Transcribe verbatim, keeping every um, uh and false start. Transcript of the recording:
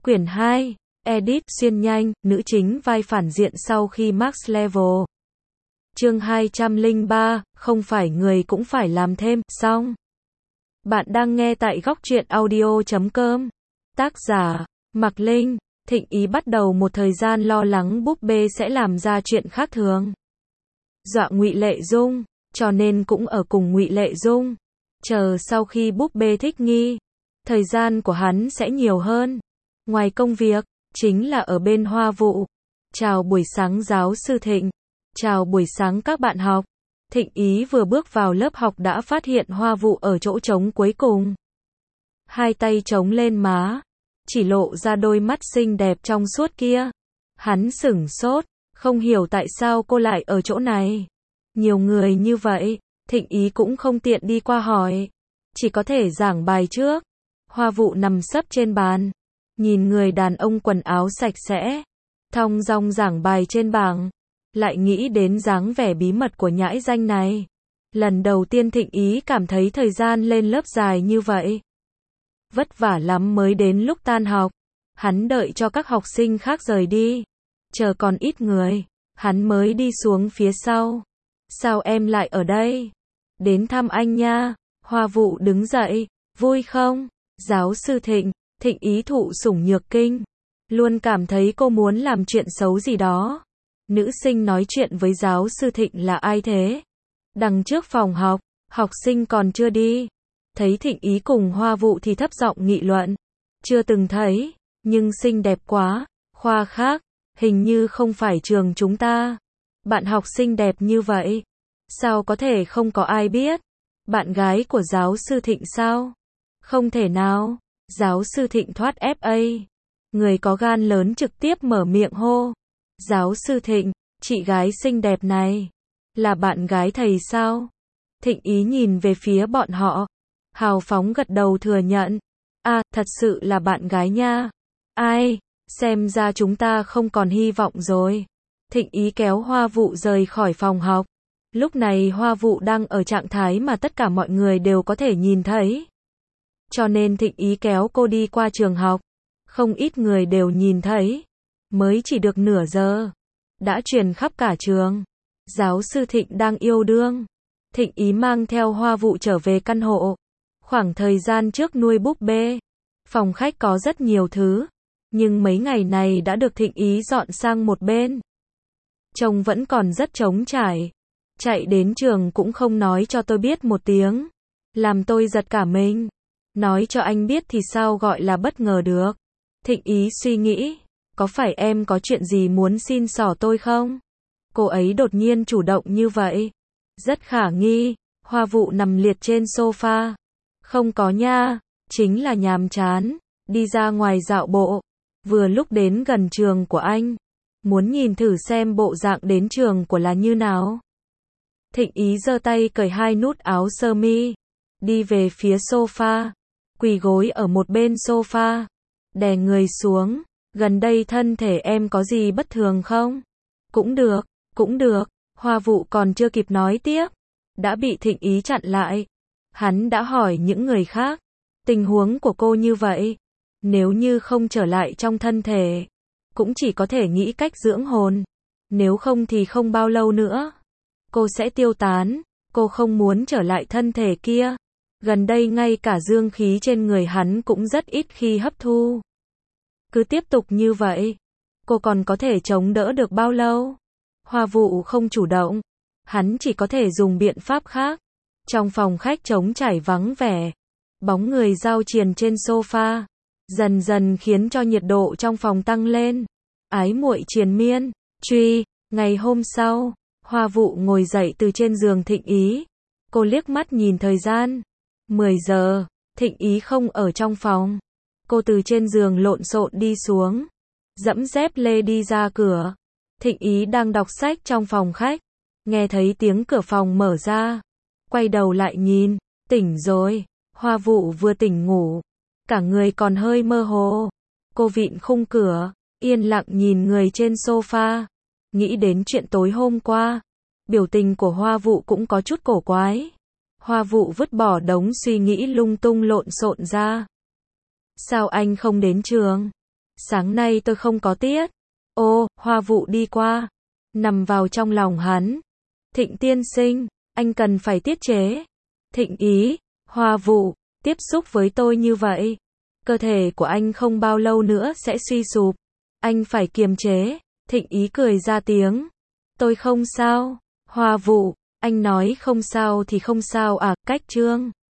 Quyển hai, Edit xuyên nhanh, nữ chính vai phản diện sau khi max level. Chương hai trăm lẻ ba, không phải người cũng phải làm thêm, xong. Bạn đang nghe tại góc truyện audio chấm com. Tác giả, Mạc Linh. Thịnh Ý bắt đầu một thời gian lo lắng búp bê sẽ làm ra chuyện khác thường. Dọa Ngụy Lệ Dung, cho nên cũng ở cùng Ngụy Lệ Dung. Chờ sau khi búp bê thích nghi, thời gian của hắn sẽ nhiều hơn. Ngoài công việc, chính là ở bên Hoa Vụ. Chào buổi sáng giáo sư Thịnh. Chào buổi sáng các bạn học. Thịnh Ý vừa bước vào lớp học đã phát hiện Hoa Vụ ở chỗ trống cuối cùng. Hai tay trống lên má, chỉ lộ ra đôi mắt xinh đẹp trong suốt kia. Hắn sửng sốt, không hiểu tại sao cô lại ở chỗ này. Nhiều người như vậy, Thịnh Ý cũng không tiện đi qua hỏi. Chỉ có thể giảng bài trước. Hoa Vụ nằm sấp trên bàn, nhìn người đàn ông quần áo sạch sẽ, thong dong giảng bài trên bảng, lại nghĩ đến dáng vẻ bí mật của nhãi danh này. Lần đầu tiên Thịnh Ý cảm thấy thời gian lên lớp dài như vậy. Vất vả lắm mới đến lúc tan học. Hắn đợi cho các học sinh khác rời đi. Chờ còn ít người, hắn mới đi xuống phía sau. Sao em lại ở đây? Đến thăm anh nha. Hoa Vụ đứng dậy. Vui không? Giáo sư Thịnh. Thịnh Ý thụ sủng nhược kinh. Luôn cảm thấy cô muốn làm chuyện xấu gì đó. Nữ sinh nói chuyện với giáo sư Thịnh là ai thế? Đằng trước phòng học, học sinh còn chưa đi. Thấy Thịnh Ý cùng Hoa Vụ thì thấp giọng nghị luận. Chưa từng thấy, nhưng xinh đẹp quá. Khoa khác, hình như không phải trường chúng ta. Bạn học xinh đẹp như vậy, sao có thể không có ai biết? Bạn gái của giáo sư Thịnh sao? Không thể nào. Giáo sư Thịnh thoát ép a. Người có gan lớn trực tiếp mở miệng hô. Giáo sư Thịnh, chị gái xinh đẹp này, là bạn gái thầy sao? Thịnh Ý nhìn về phía bọn họ, hào phóng gật đầu thừa nhận. À, thật sự là bạn gái nha. Ai, xem ra chúng ta không còn hy vọng rồi. Thịnh Ý kéo Hoa Vụ rời khỏi phòng học. Lúc này Hoa Vụ đang ở trạng thái mà tất cả mọi người đều có thể nhìn thấy. Cho nên Thịnh Ý kéo cô đi qua trường học. Không ít người đều nhìn thấy. Mới chỉ được nửa giờ, đã truyền khắp cả trường. Giáo sư Thịnh đang yêu đương. Thịnh Ý mang theo Hoa Vụ trở về căn hộ. Khoảng thời gian trước nuôi búp bê, phòng khách có rất nhiều thứ, nhưng mấy ngày này đã được Thịnh Ý dọn sang một bên. Trông vẫn còn rất trống trải. Chạy đến trường cũng không nói cho tôi biết một tiếng. Làm tôi giật cả mình. Nói cho anh biết thì sao gọi là bất ngờ được. Thịnh Ý suy nghĩ. Có phải em có chuyện gì muốn xin xỏ tôi không? Cô ấy đột nhiên chủ động như vậy. Rất khả nghi. Hoa Vụ nằm liệt trên sofa. Không có nha. Chính là nhàm chán. Đi ra ngoài dạo bộ. Vừa lúc đến gần trường của anh. Muốn nhìn thử xem bộ dạng đến trường của là như nào. Thịnh Ý giơ tay cởi hai nút áo sơ mi. Đi về phía sofa. Quỳ gối ở một bên sofa. Đè người xuống. Gần đây thân thể em có gì bất thường không? Cũng được, cũng được. Hoa Vụ còn chưa kịp nói tiếp, đã bị Thịnh Ý chặn lại. Hắn đã hỏi những người khác. Tình huống của cô như vậy, nếu như không trở lại trong thân thể, cũng chỉ có thể nghĩ cách dưỡng hồn. Nếu không thì không bao lâu nữa, cô sẽ tiêu tán. Cô không muốn trở lại thân thể kia. Gần đây ngay cả dương khí trên người hắn cũng rất ít khi hấp thu. Cứ tiếp tục như vậy, cô còn có thể chống đỡ được bao lâu? Hoa Vụ không chủ động, hắn chỉ có thể dùng biện pháp khác. Trong phòng khách trống trải vắng vẻ, bóng người giao triền trên sofa, dần dần khiến cho nhiệt độ trong phòng tăng lên. Ái muội triền miên, truy. Ngày hôm sau, Hoa Vụ ngồi dậy từ trên giường Thịnh Ý. Cô liếc mắt nhìn thời gian. mười giờ, Thịnh Ý không ở trong phòng. Cô từ trên giường lộn xộn đi xuống, dẫm dép lê đi ra cửa. Thịnh Ý đang đọc sách trong phòng khách, nghe thấy tiếng cửa phòng mở ra, quay đầu lại nhìn, tỉnh rồi. Hoa Vụ vừa tỉnh ngủ, cả người còn hơi mơ hồ. Cô vịn khung cửa, yên lặng nhìn người trên sofa, nghĩ đến chuyện tối hôm qua. Biểu tình của Hoa Vụ cũng có chút cổ quái. Hoa Vụ vứt bỏ đống suy nghĩ lung tung lộn xộn ra. Sao anh không đến trường? Sáng nay tôi không có tiết. Ô, Hoa Vụ đi qua, nằm vào trong lòng hắn. Thịnh tiên sinh, anh cần phải tiết chế. Thịnh ý, Hoa Vụ, tiếp xúc với tôi như vậy. Cơ thể của anh không bao lâu nữa sẽ suy sụp. Anh phải kiềm chế. Thịnh ý cười ra tiếng. Tôi không sao. Hoa Vụ, anh nói không sao thì không sao à, cách trương.